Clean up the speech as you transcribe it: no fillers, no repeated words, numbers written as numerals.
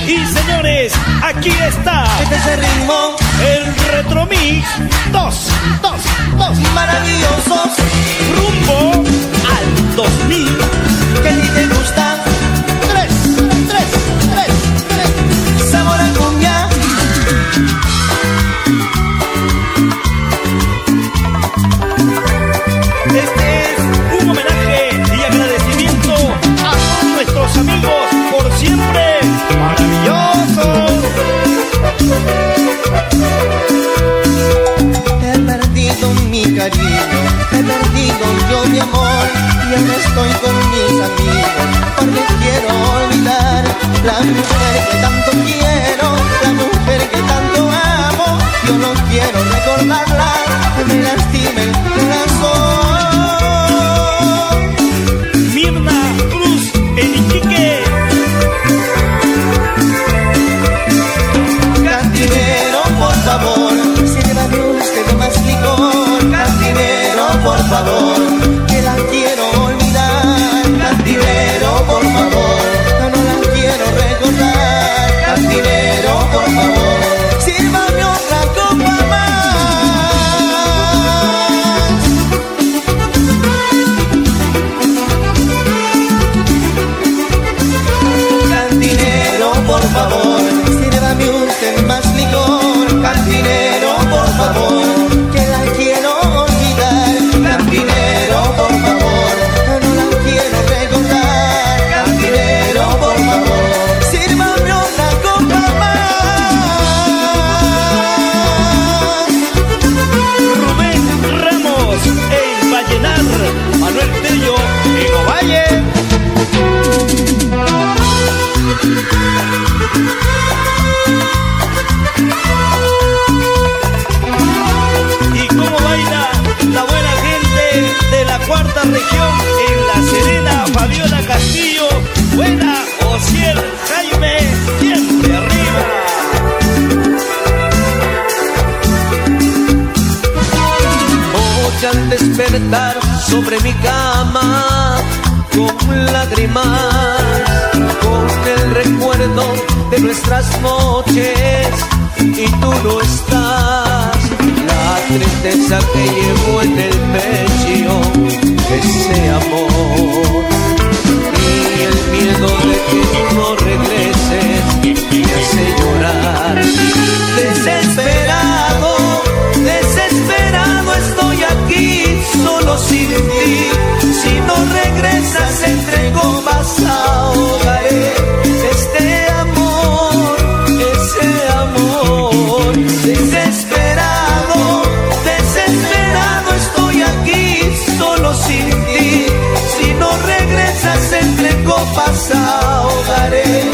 Y señores, aquí está. Este es el ritmo. El Retromix 2. Maravillosos. Rumbo al 2000. Que ni te gusta. 3. Sabor a cumbia. Este es un homenaje y agradecimiento a todos nuestros amigos por siempre maravillosos. He perdido mi cariño, he perdido yo mi amor, y ahora estoy con mis amigos, porque quiero olvidar la mujer que tanto quiero, la mujer que tanto amo. Yo no quiero recordarla, que me lastime el corazón. Mirna Cruz, el Iquique. Cantinero, por favor, sírvame usted más licor. Cantinero, por favor, que la quiero olvidar. Cantinero, por favor, no la quiero recordar. Cantinero, por favor, sírvame otra copa más. Cantinero, por favor, sírvame usted más licor. Cantinero, por favor, que la quiero olvidar. Cantinero, por favor, no la quiero recordar. Cantinero, por favor, sírvame otra copa más. Rubén Ramos, en Vallenar. Manuel Tello, en Ovalle. Y cómo baila la buena gente de la cuarta región en La Serena. Fabiola Castillo, buena, Ociel, Jaime, siempre arriba. Hoy al despertar sobre mi cama, con lágrimas, con el recuerdo de nuestras noches, y tú no estás. La tristeza que llevo en el pecho, ese amor, y el miedo de que tú no regreses, me hace llorar. Desesperado, desesperado estoy aquí, solo sin ti. Si no regresas entre copas ahogaré este amor, ese amor. Desesperado, desesperado estoy aquí, solo sin ti. Si no regresas entre copas ahogaré.